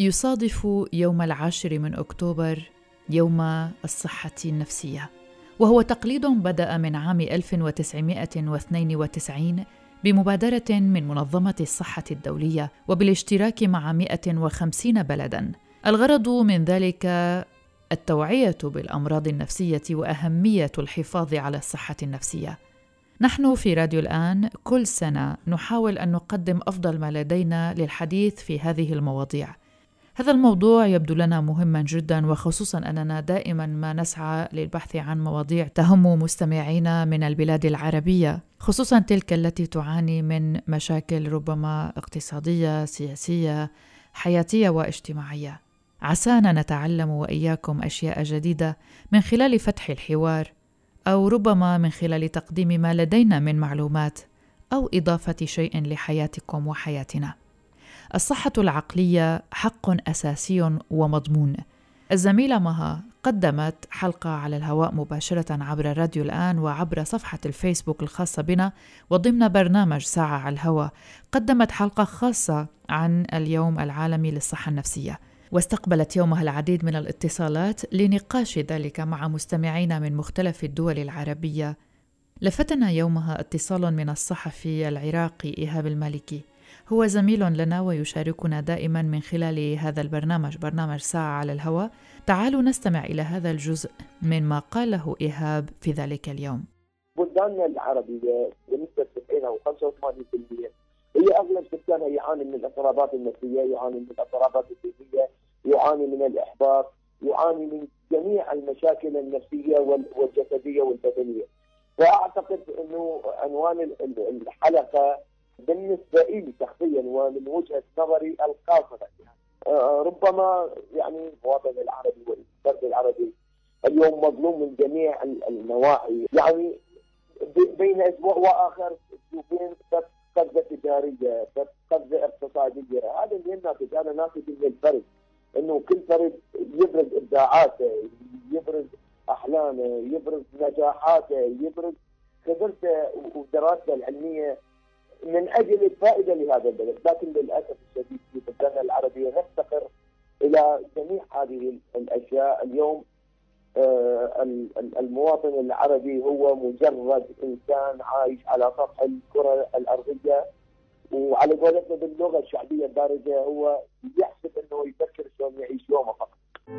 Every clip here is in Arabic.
يصادف يوم 10 من أكتوبر يوم الصحة النفسية، وهو تقليد بدأ من عام 1992 بمبادرة من منظمة الصحة الدولية وبالاشتراك مع 150 بلداً. الغرض من ذلك التوعية بالأمراض النفسية وأهمية الحفاظ على الصحة النفسية. نحن في راديو الآن كل سنة نحاول أن نقدم أفضل ما لدينا للحديث في هذه المواضيع. هذا الموضوع يبدو لنا مهما جدا، وخصوصا أننا دائما ما نسعى للبحث عن مواضيع تهم مستمعينا من البلاد العربية، خصوصا تلك التي تعاني من مشاكل ربما اقتصادية، سياسية، حياتية واجتماعية. عسانا نتعلم وإياكم أشياء جديدة من خلال فتح الحوار، أو ربما من خلال تقديم ما لدينا من معلومات أو إضافة شيء لحياتكم وحياتنا. الصحة العقلية حق أساسي ومضمون. الزميلة مها قدمت حلقة على الهواء مباشرة عبر راديو الآن وعبر صفحة الفيسبوك الخاصة بنا، وضمن برنامج ساعة على الهواء قدمت حلقة خاصة عن اليوم العالمي للصحة النفسية، واستقبلت يومها العديد من الاتصالات لنقاش ذلك مع مستمعين من مختلف الدول العربية. لفتنا يومها اتصال من الصحفي العراقي إيهاب المالكي، هو زميل لنا ويشاركنا دائما من خلال هذا البرنامج، برنامج ساعة على الهواء. تعالوا نستمع إلى هذا الجزء مما قاله إيهاب في ذلك اليوم. بلداننا العربية بنسبة 90 أو 85% هي أغلب سكانها يعاني من الاضطرابات النفسية، يعاني من الاضطرابات الذهنية، يعاني من الإحباط، يعاني من جميع المشاكل النفسية والجسدية والبدنية. وأعتقد أنه عنوان الحلقة بالنسبة لي شخصيا ومن وجهة نظري القاصرة ربما المواطن العربي والفرد العربي اليوم مظلوم من جميع النواحي. بين أسبوع وآخر تشوفين قفزة تجارية، قفزة اقتصادية. هذا اللي الناتج، أنا ناتج من الفرد، إنه كل فرد يبرز إبداعاته، يبرز أحلامه، يبرز نجاحاته، يبرز خبرته ودراسته العلمية من أجل الفائدة لهذا البلد. لكن للأسف الشديد في بلداننا العربية نفتقر إلى جميع هذه الأشياء. اليوم المواطن العربي هو مجرد إنسان عايش على سطح الكرة الأرضية، وعلى قولتنا باللغة الشعبية الدارجة هو يحسب أنه يفكر شلون يعيش يومه فقط.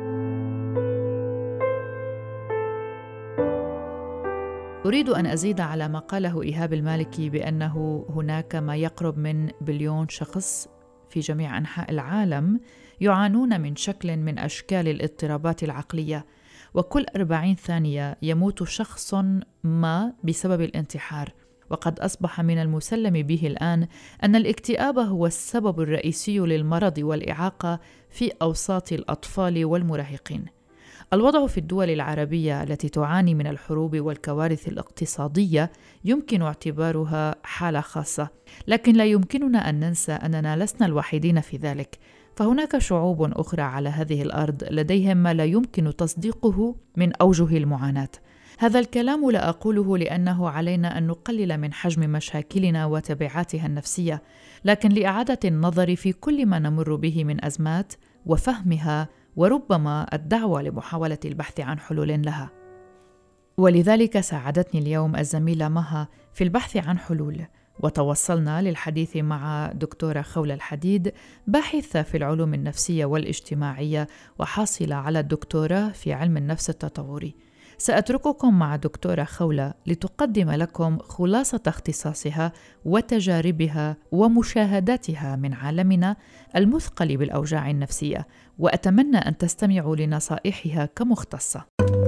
أريد أن أزيد على ما قاله إيهاب المالكي بأنه هناك ما يقرب من 1 بليون شخص في جميع أنحاء العالم يعانون من شكل من أشكال الاضطرابات العقلية، وكل 40 ثانية يموت شخص ما بسبب الانتحار. وقد أصبح من المسلم به الآن أن الاكتئاب هو السبب الرئيسي للمرض والإعاقة في أوساط الأطفال والمراهقين. الوضع في الدول العربية التي تعاني من الحروب والكوارث الاقتصادية يمكن اعتبارها حالة خاصة، لكن لا يمكننا أن ننسى أننا لسنا الوحيدين في ذلك، فهناك شعوب أخرى على هذه الأرض لديهم ما لا يمكن تصديقه من أوجه المعاناة. هذا الكلام لا أقوله لأنه علينا أن نقلل من حجم مشاكلنا وتبعاتها النفسية، لكن لإعادة النظر في كل ما نمر به من أزمات وفهمها، وربما الدعوة لمحاولة البحث عن حلول لها. ولذلك ساعدتني اليوم الزميلة مها في البحث عن حلول، وتوصلنا للحديث مع دكتورة خولة الحديد، باحثة في العلوم النفسية والاجتماعية وحاصلة على الدكتوراه في علم النفس التطوري. سأترككم مع دكتورة خولة لتقدم لكم خلاصة اختصاصها وتجاربها ومشاهداتها من عالمنا المثقل بالأوجاع النفسية، وأتمنى أن تستمعوا لنصائحها كمختصة.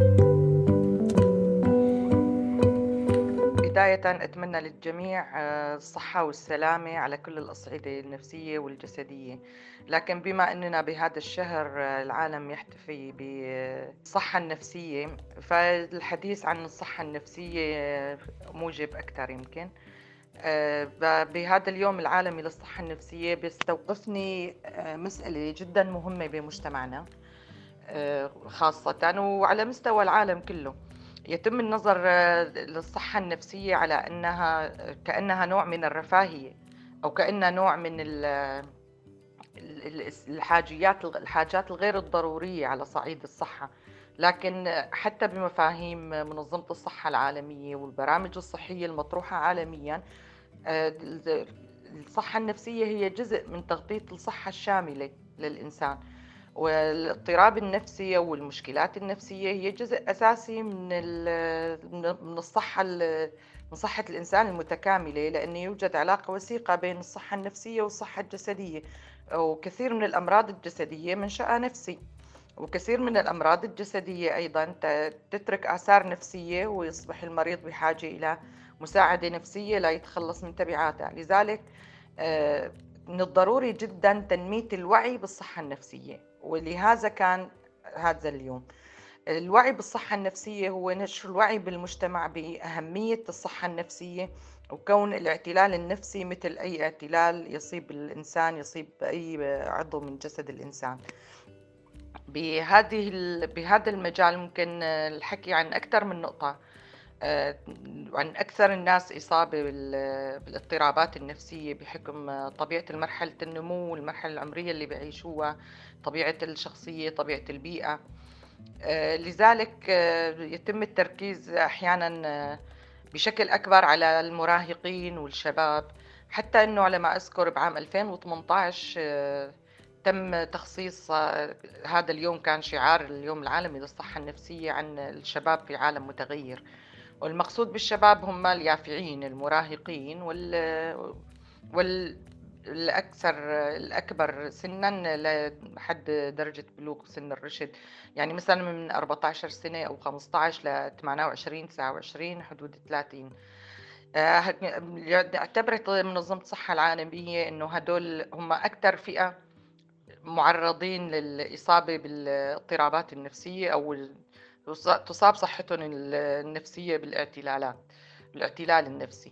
بداية أتمنى للجميع الصحة والسلامة على كل الأصعدة النفسية والجسدية، لكن بما أننا بهذا الشهر العالم يحتفي بالصحة النفسية، فالحديث عن الصحة النفسية موجب أكثر يمكن. بهذا اليوم العالمي للصحة النفسية بيستوقفني مسألة جدا مهمة بمجتمعنا خاصة وعلى مستوى العالم كله. يتم النظر للصحة النفسية على كأنها نوع من الرفاهية، أو كأنها نوع من الحاجات الغير الضرورية على صعيد الصحة. لكن حتى بمفاهيم منظمة الصحة العالمية والبرامج الصحية المطروحة عالميا، الصحة النفسية هي جزء من تغطية الصحة الشاملة للإنسان. والاضطراب النفسي والمشكلات النفسية هي جزء أساسي من من صحة الإنسان المتكاملة، لأن يوجد علاقة وثيقة بين الصحة النفسية والصحة الجسدية. وكثير من الأمراض الجسدية منشأها نفسي، وكثير من الأمراض الجسدية أيضا تترك آثار نفسية، ويصبح المريض بحاجة إلى مساعدة نفسية لا يتخلص من تبعاتها. لذلك من الضروري جدا تنمية الوعي بالصحة النفسية، ولهذا كان هذا اليوم. الوعي بالصحة النفسية هو نشر الوعي بالمجتمع بأهمية الصحة النفسية، وكون الاعتلال النفسي مثل أي اعتلال يصيب الإنسان، يصيب أي عضو من جسد الإنسان. بهذا المجال ممكن الحكي عن أكثر من نقطة، عن أكثر الناس إصابة بالاضطرابات النفسية بحكم طبيعة مرحلة النمو والمرحلة العمرية اللي بيعيشوها، طبيعة الشخصية، طبيعة البيئة. لذلك يتم التركيز أحيانا بشكل أكبر على المراهقين والشباب، حتى أنه على ما أذكر بعام 2018 تم تخصيص هذا اليوم، كان شعار اليوم العالمي للصحة النفسية عن الشباب في عالم متغير. والمقصود بالشباب هم اليافعين المراهقين الأكبر سنا لحد درجة بلوغ سن الرشد، يعني مثلا من 14 سنة أو 15 ل 28 29 حدود 30. اعتبرت منظمة الصحة العالمية أنه هدول هم أكثر فئة معرضين للإصابة بالاضطرابات النفسية، أو تصاب صحتهم النفسية بالاعتلال النفسي.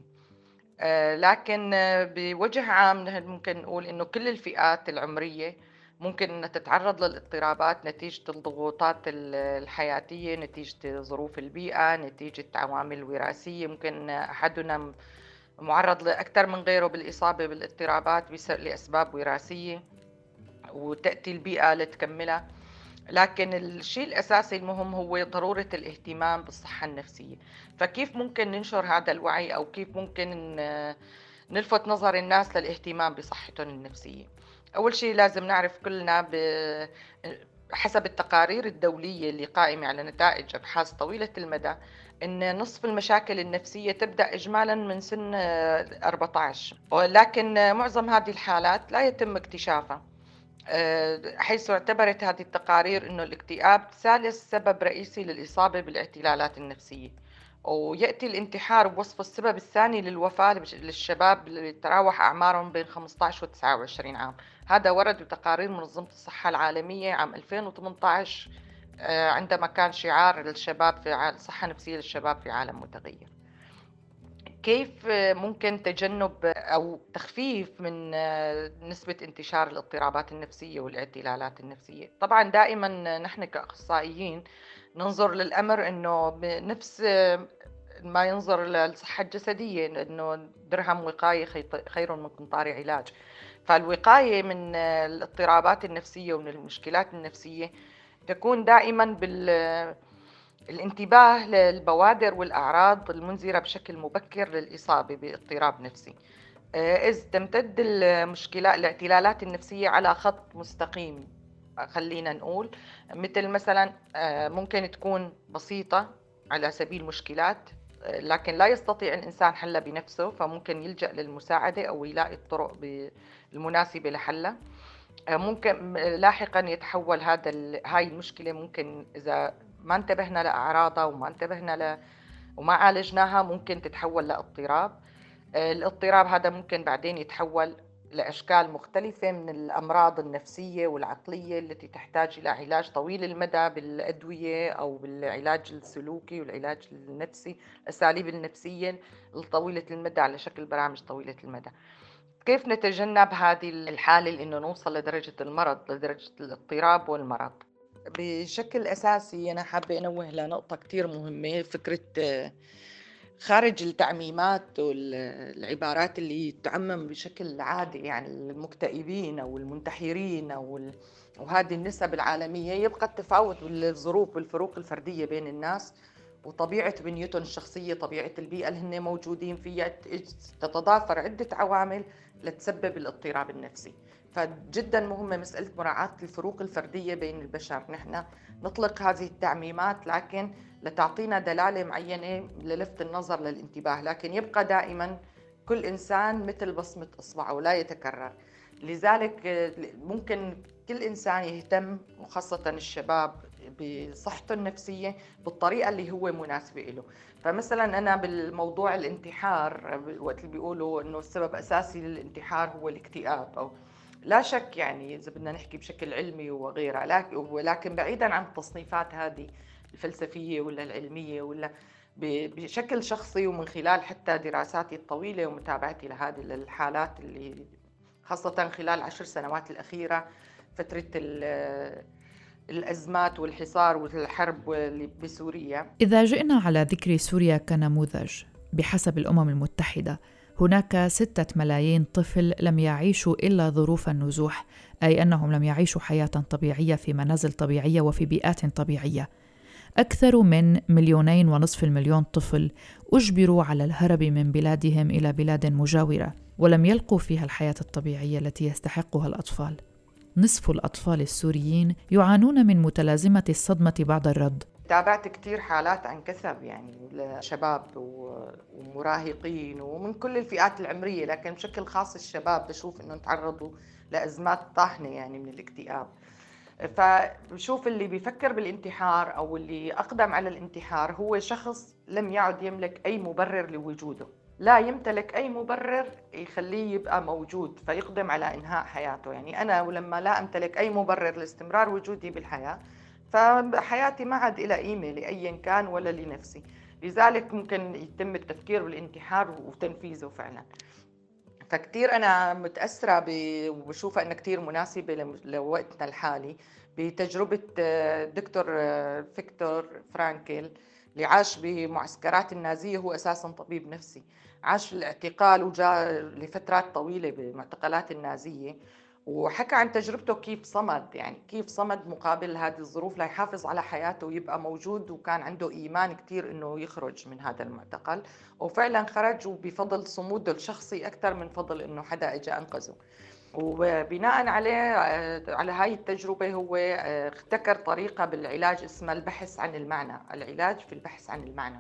لكن بوجه عام ممكن نقول إنه كل الفئات العمرية ممكن أن تتعرض للاضطرابات نتيجة الضغوطات الحياتية، نتيجة ظروف البيئة، نتيجة عوامل وراثية. ممكن أحدنا معرض لأكثر من غيره بالإصابة بالاضطرابات لأسباب وراثية، وتأتي البيئة لتكملها. لكن الشيء الأساسي المهم هو ضرورة الاهتمام بالصحة النفسية. فكيف ممكن ننشر هذا الوعي، أو كيف ممكن نلفت نظر الناس للاهتمام بصحتهم النفسية؟ أول شيء لازم نعرف كلنا حسب التقارير الدولية اللي قائمة على نتائج أبحاث طويلة المدى إن نصف المشاكل النفسية تبدأ إجمالا من سن 14، ولكن معظم هذه الحالات لا يتم اكتشافها، حيث اعتبرت هذه التقارير أنه الاكتئاب ثالث سبب رئيسي للإصابة بالاعتلالات النفسية. ويأتي الانتحار بوصف السبب الثاني للوفاة للشباب اللي تراوح أعمارهم بين 15 و 29 عام. هذا ورد بتقارير منظمة الصحة العالمية عام 2018 عندما كان شعار الشباب في الصحة النفسية للشباب في عالم متغير. كيف ممكن تجنب أو تخفيف من نسبة انتشار الاضطرابات النفسية والاعتلالات النفسية؟ طبعا دائما نحن كأخصائيين ننظر للأمر أنه بنفس ما ينظر للصحة الجسدية، أنه درهم وقاية خير من قنطار علاج. فالوقاية من الاضطرابات النفسية ومن المشكلات النفسية تكون دائما الانتباه للبوادر والأعراض المنذرة بشكل مبكر للإصابة باضطراب نفسي، إذ تمتد الاعتلالات النفسية على خط مستقيم. خلينا نقول مثلا ممكن تكون بسيطة على سبيل مشكلات، لكن لا يستطيع الإنسان حلها بنفسه، فممكن يلجأ للمساعدة أو يلاقي الطرق المناسبة لحلها. ممكن لاحقا يتحول هاي المشكلة، ممكن إذا ما انتبهنا لأعراضها وما عالجناها ممكن تتحول لاضطراب. الاضطراب هذا ممكن بعدين يتحول لأشكال مختلفة من الأمراض النفسية والعقلية التي تحتاج إلى علاج طويل المدى بالأدوية أو بالعلاج السلوكي والعلاج النفسي، الأساليب النفسية الطويلة المدى على شكل برامج طويلة المدى. كيف نتجنب هذه الحالة لأنه نوصل لدرجة المرض، لدرجة الاضطراب والمرض؟ بشكل أساسي أنا حابة أنوه لنقطة كتير مهمة، فكرة خارج التعميمات والعبارات اللي تعمم بشكل عادي، يعني المكتئبين أو المنتحرين وهذه النسب العالمية، يبقى التفاوت والظروف والفروق الفردية بين الناس وطبيعة بنيتهم الشخصية، طبيعة البيئة اللي هن موجودين فيها، تتضافر عدة عوامل لتسبب الاضطراب النفسي. فجدا مهمة مسألة مراعاة الفروق الفردية بين البشر. نحن نطلق هذه التعميمات لكن لتعطينا دلالة معينة للفت النظر للانتباه، لكن يبقى دائما كل إنسان مثل بصمة إصبعه ولا يتكرر. لذلك ممكن كل إنسان يهتم، وخاصة الشباب، بصحته النفسية بالطريقة اللي هو مناسبة له. فمثلا أنا بالموضوع الانتحار، وقت اللي بيقولوا إنه السبب أساسي للانتحار هو الاكتئاب، أو لا شك يعني إذا بدنا نحكي بشكل علمي وغيرها، ولكن بعيدا عن التصنيفات هذه الفلسفية ولا العلمية، ولا بشكل شخصي ومن خلال حتى دراساتي الطويلة ومتابعتي لهذه الحالات اللي خاصة خلال 10 سنوات الأخيرة، فترة الأزمات والحصار والحرب بسوريا. إذا جئنا على ذكر سوريا كنموذج، بحسب الأمم المتحدة هناك 6 ملايين طفل لم يعيشوا إلا ظروف النزوح، أي أنهم لم يعيشوا حياة طبيعية في منازل طبيعية وفي بيئات طبيعية. أكثر من 2.5 مليون طفل أجبروا على الهرب من بلادهم إلى بلاد مجاورة، ولم يلقوا فيها الحياة الطبيعية التي يستحقها الأطفال. نصف الأطفال السوريين يعانون من متلازمة الصدمة بعد الرد. تابعت كتير حالات عن كثب، يعني لشباب ومراهقين ومن كل الفئات العمرية، لكن بشكل خاص الشباب بشوف إنهم تعرضوا لأزمات طاحنة يعني من الاكتئاب. فبشوف اللي بيفكر بالانتحار أو اللي أقدم على الانتحار هو شخص لم يعد يملك أي مبرر لوجوده، لا يمتلك أي مبرر يخليه يبقى موجود فيقدم على إنهاء حياته. يعني أنا ولما لا أمتلك أي مبرر لاستمرار وجودي بالحياة، فحياتي ما عاد إلى قيمة لأي كان ولا لنفسي. لذلك ممكن يتم التفكير بالانتحار وتنفيذه فعلا. فكتير أنا متأثرة وبشوفها أنها كتير مناسبة لوقتنا الحالي بتجربة دكتور فيكتور فرانكل اللي عاش بمعسكرات النازية. هو أساساً طبيب نفسي، عاش في الاعتقال وجاء لفترات طويلة بالمعتقلات النازية، وحكى عن تجربته كيف صمد، يعني كيف صمد مقابل هذه الظروف ليحافظ على حياته ويبقى موجود، وكان عنده إيمان كتير إنه يخرج من هذا المعتقل، وفعلا خرج وبفضل صموده الشخصي أكثر من فضل إنه حدا إجا أنقذه. وبناء على هاي التجربة هو ابتكر طريقة بالعلاج اسمها البحث عن المعنى، العلاج في البحث عن المعنى.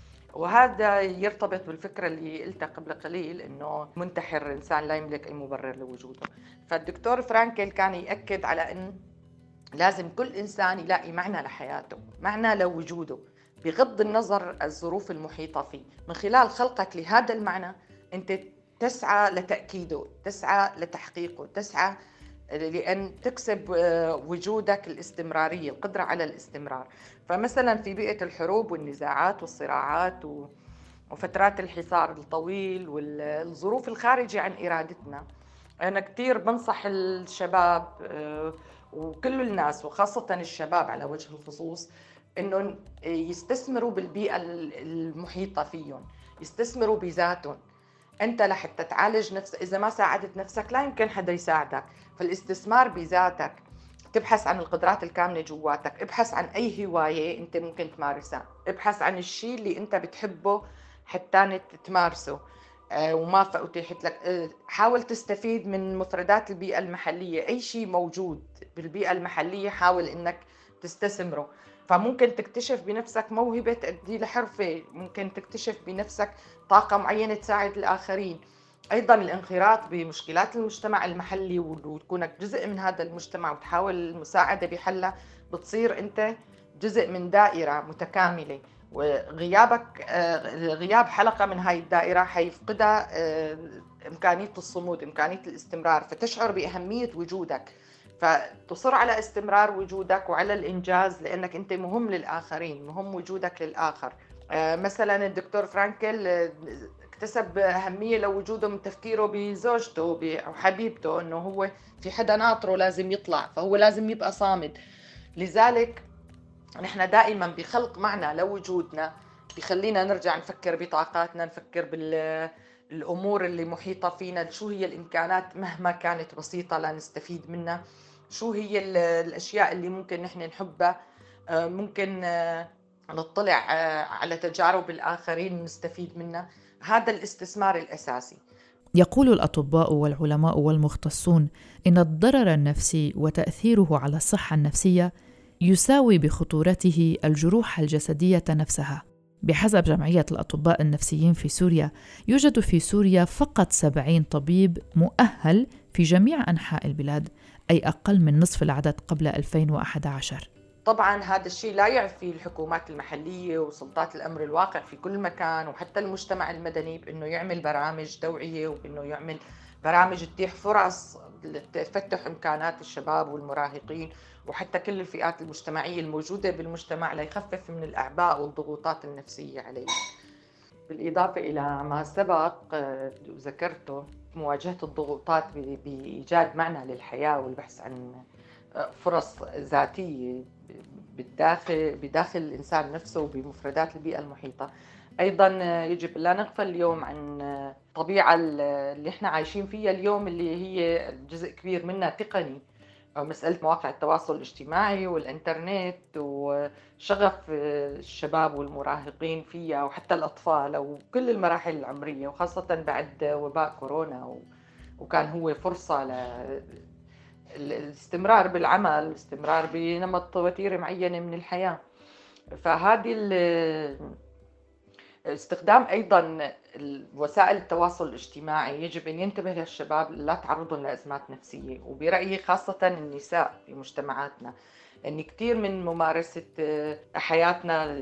وهذا يرتبط بالفكرة اللي قلتها قبل قليل إنه منتحر إنسان لا يملك أي مبرر لوجوده. فالدكتور فرانكل كان يأكد على إن لازم كل إنسان يلاقي معنى لحياته، معنى لوجوده، بغض النظر الظروف المحيطة فيه. من خلال خلقك لهذا المعنى أنت تسعى لتأكيده، تسعى لتحقيقه، تسعى لأن تكسب وجودك الاستمرارية، القدرة على الاستمرار. فمثلا في بيئة الحروب والنزاعات والصراعات وفترات الحصار الطويل والظروف الخارجة عن إرادتنا، أنا كتير بنصح الشباب وكل الناس وخاصة الشباب على وجه الخصوص إنهم يستثمروا بالبيئة المحيطة فيهم، يستثمروا بذاتهم. أنت لحتى تعالج نفسك، إذا ما ساعدت نفسك لا يمكن حدا يساعدك. فالاستثمار بذاتك، تبحث عن القدرات الكامنة جواتك، ابحث عن أي هواية أنت ممكن تمارسها، ابحث عن الشيء اللي أنت بتحبه حتى تمارسه وما أتيحت لك. حاول تستفيد من مفردات البيئة المحلية، أي شيء موجود بالبيئة المحلية حاول إنك تستثمره. فممكن تكتشف بنفسك موهبة تؤدي لحرفة، ممكن تكتشف بنفسك طاقة معينة تساعد الآخرين. أيضا الانخراط بمشكلات المجتمع المحلي وتكونك جزء من هذا المجتمع وتحاول المساعدة بحلها، بتصير أنت جزء من دائرة متكاملة، وغيابك غياب حلقة من هاي الدائرة حيفقدها إمكانية الصمود، إمكانية الاستمرار، فتشعر بأهمية وجودك، فتصر على استمرار وجودك وعلى الإنجاز لأنك أنت مهم للآخرين، مهم وجودك للآخر. مثلا الدكتور فرانكل اكتسب أهمية لوجوده من تفكيره بزوجته وحبيبته، أنه هو في حدا ناطره لازم يطلع، فهو لازم يبقى صامد. لذلك نحن دائما بخلق معنى لوجودنا بيخلينا نرجع نفكر بطاقاتنا، نفكر بالأمور اللي محيطة فينا، شو هي الإمكانات مهما كانت بسيطة لنستفيد منها، شو هي الأشياء اللي ممكن نحن نحبها، ممكن نطلع على تجارب الآخرين نستفيد منها. هذا الاستثمار الأساسي. يقول الأطباء والعلماء والمختصون إن الضرر النفسي وتأثيره على الصحة النفسية يساوي بخطورته الجروح الجسدية نفسها. بحسب جمعية الأطباء النفسيين في سوريا، يوجد في سوريا فقط 70 طبيب مؤهل في جميع أنحاء البلاد، أي أقل من نصف العدد قبل 2011. طبعاً هذا الشيء لا يعفي الحكومات المحلية وسلطات الأمر الواقع في كل مكان وحتى المجتمع المدني بأنه يعمل برامج توعية وبأنه يعمل برامج تتيح فرص لتفتح إمكانات الشباب والمراهقين وحتى كل الفئات المجتمعية الموجودة بالمجتمع ليخفف من الأعباء والضغوطات النفسية عليه. بالإضافة إلى ما سبق وذكرته، مواجهة الضغوطات بإيجاد معنى للحياة والبحث عن فرص ذاتية بداخل الإنسان نفسه وبمفردات البيئة المحيطة. أيضاً يجب لا نغفل اليوم عن الطبيعة اللي احنا عايشين فيها اليوم، اللي هي جزء كبير منها تقني، مسألة مواقع التواصل الاجتماعي والإنترنت وشغف الشباب والمراهقين فيها وحتى الأطفال وكل المراحل العمرية، وخاصة بعد وباء كورونا، وكان هو فرصة الاستمرار بالعمل، الاستمرار بنمط وتيرة معينة من الحياة. فهذه استخدام أيضاً وسائل التواصل الاجتماعي يجب أن ينتبه للشباب لا تعرضهم لأزمات نفسية، وبرأيي خاصة النساء في مجتمعاتنا، أن كثير من ممارسة حياتنا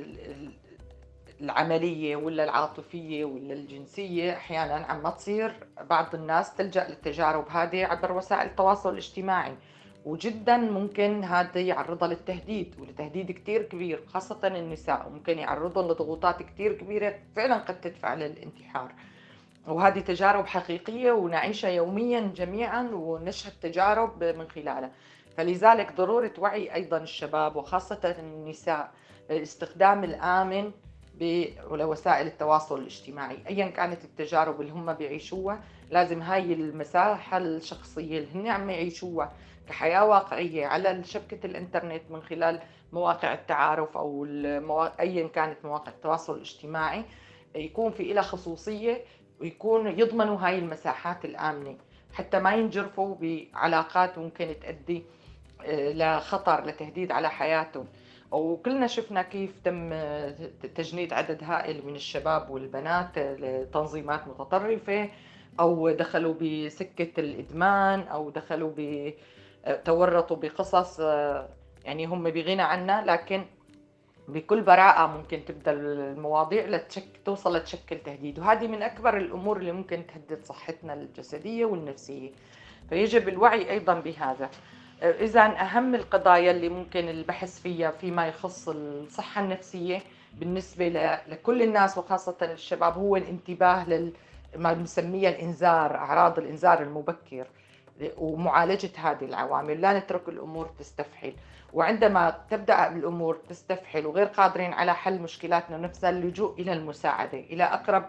العملية ولا العاطفية ولا الجنسية أحياناً عم تصير بعض الناس تلجأ للتجارب هذه عبر وسائل التواصل الاجتماعي، وجداً ممكن هذا يعرضها للتهديد ولتهديد كتير كبير، خاصة النساء ممكن يعرضهم لضغوطات كتير كبيرة فعلاً قد تدفع للانتحار. وهذه تجارب حقيقية ونعيشها يومياً جميعاً ونشهد تجارب من خلالها. فلذلك ضرورة وعي أيضاً الشباب وخاصة النساء الاستخدام الآمن بوسائل التواصل الاجتماعي أياً كانت التجارب اللي هم بيعيشوها. لازم هاي المساحة الشخصية اللي هن عم يعيشوها كحياة واقعية على شبكة الإنترنت من خلال مواقع التعارف أو أياً كانت مواقع التواصل الاجتماعي، يكون في إلها خصوصية ويكون يضمنوا هاي المساحات الآمنة حتى ما ينجرفوا بعلاقات ممكن تؤدي لخطر لتهديد على حياتهم. وكلنا شفنا كيف تم تجنيد عدد هائل من الشباب والبنات لتنظيمات متطرفة، أو دخلوا بسكة الإدمان، أو دخلوا تورطوا بقصص يعني هم بغنى عنها، لكن بكل براءة ممكن تبدأ المواضيع توصل لتشكل تهديد. وهذه من أكبر الأمور اللي ممكن تهدد صحتنا الجسدية والنفسية، فيجب الوعي أيضا بهذا. إذا أهم القضايا اللي ممكن البحث فيها فيما يخص الصحة النفسية بالنسبة لكل الناس وخاصة الشباب هو الانتباه ما نسميه الإنذار، أعراض الإنذار المبكر، ومعالجة هذه العوامل. لا نترك الأمور تستفحل، وعندما تبدأ الأمور تستفحل وغير قادرين على حل مشكلاتنا نفسها، اللجوء إلى المساعدة، إلى أقرب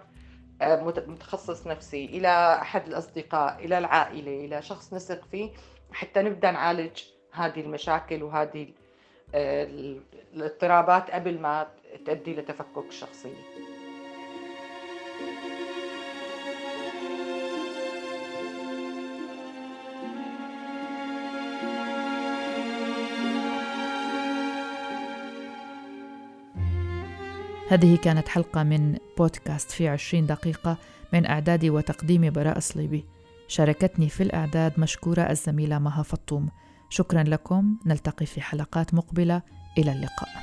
متخصص نفسي، إلى أحد الأصدقاء، إلى العائلة، إلى شخص نثق فيه حتى نبدأ نعالج هذه المشاكل وهذه الاضطرابات قبل ما تؤدي لتفكك الشخصية. هذه كانت حلقة من بودكاست في 20 دقيقة من إعداد وتقديم براء صليبي. شاركتني في الإعداد مشكورة الزميلة مها فطوم. شكرا لكم، نلتقي في حلقات مقبلة، إلى اللقاء.